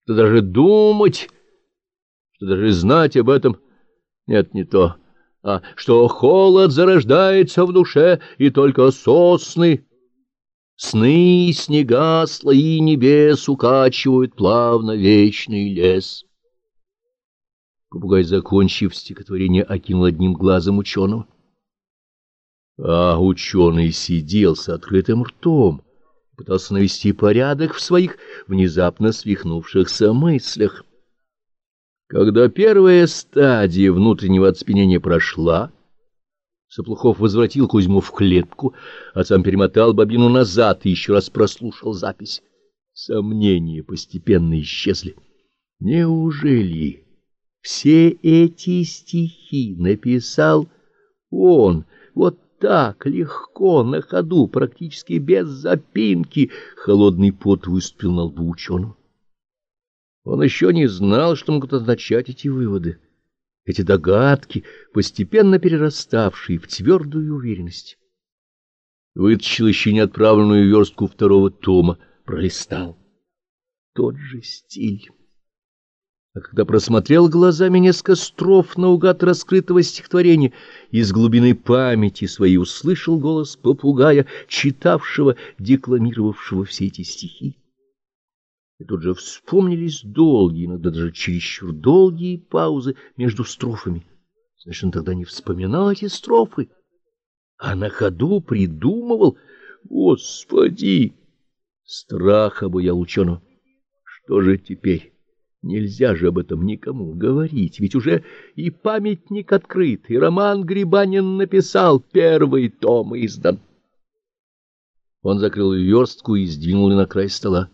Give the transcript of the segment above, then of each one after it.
что даже думать, что даже знать об этом нет, не то, а что холод зарождается в душе, и только сосны, сны, снега, слои небес укачивают плавно вечный лес. Попугай, закончив стихотворение, окинул одним глазом ученого. А ученый сидел с открытым ртом, пытался навести порядок в своих внезапно свихнувшихся мыслях. Когда первая стадия внутреннего оцепенения прошла, Соплухов возвратил Кузьму в клетку, а сам перемотал бобину назад и еще раз прослушал запись. Сомнения постепенно исчезли. Неужели все эти стихи написал он вот так легко, на ходу, практически без запинки? Холодный пот выступил на лбу ученого. Он еще не знал, что могут означать эти выводы, эти догадки, постепенно перераставшие в твердую уверенность. Вытащил еще не отправленную верстку второго тома, пролистал. Тот же стиль. А когда просмотрел глазами несколько строф наугад раскрытого стихотворения, из глубины памяти своей услышал голос попугая, читавшего, декламировавшего все эти стихи. И тут же вспомнились долгие, иногда даже чересчур долгие паузы между строфами. Значит, он тогда не вспоминал эти строфы, а на ходу придумывал. Господи! Страх обуял ученого. Что же теперь? Нельзя же об этом никому говорить, ведь уже и памятник открыт, и роман Грибанин написал, первый том издан. Он закрыл верстку и сдвинул ее на край стола.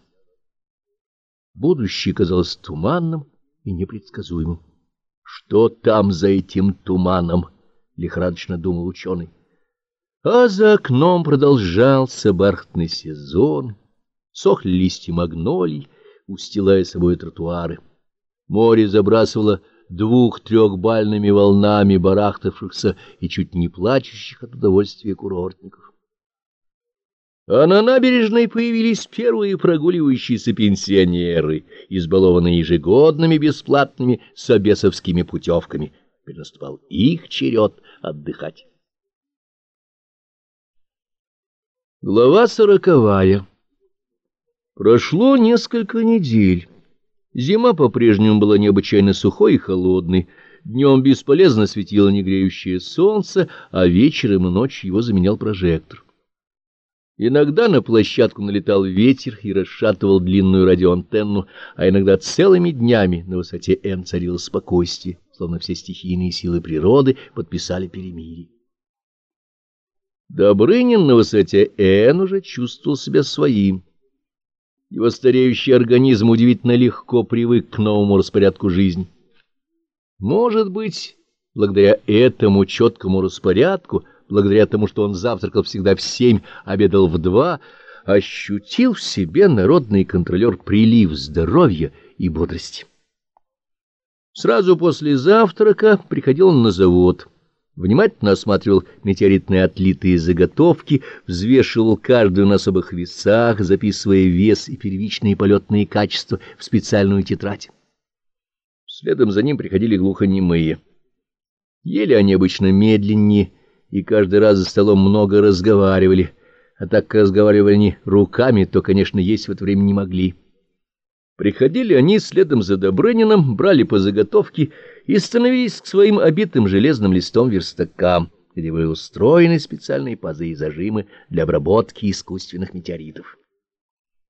Будущее казалось туманным и непредсказуемым. Что там за этим туманом? — лихорадочно думал ученый. А за окном продолжался бархатный сезон, сохли листья магнолий, устилая собой тротуары. Море забрасывало 2-3-бальными волнами барахтавшихся и чуть не плачущих от удовольствия курортников. А на набережной появились первые прогуливающиеся пенсионеры, избалованные ежегодными бесплатными собесовскими путевками. Теперь наступал их черед отдыхать. Глава 40. Прошло несколько недель. Зима по-прежнему была необычайно сухой и холодной. Днем бесполезно светило негреющее солнце, а вечером и ночью его заменял прожектор. Иногда на площадку налетал ветер и расшатывал длинную радиоантенну, а иногда целыми днями на высоте Н царило спокойствие, словно все стихийные силы природы подписали перемирие. Добрынин на высоте Н уже чувствовал себя своим. Его стареющий организм удивительно легко привык к новому распорядку жизни. Может быть, благодаря этому четкому распорядку, благодаря тому, что он завтракал всегда в 7, обедал в 2, ощутил в себе народный контролер прилив здоровья и бодрости. Сразу после завтрака приходил он на завод, внимательно осматривал метеоритные отлитые заготовки, взвешивал каждую на особых весах, записывая вес и первичные полетные качества в специальную тетрадь. Следом за ним приходили глухонемые. Ели они обычно медленнее, и каждый раз за столом много разговаривали, а так как разговаривали они руками, то, конечно, есть в это время не могли. Приходили они следом за Добрыниным, брали по заготовке и становились к своим обитым железным листом верстакам, где были устроены специальные пазы и зажимы для обработки искусственных метеоритов.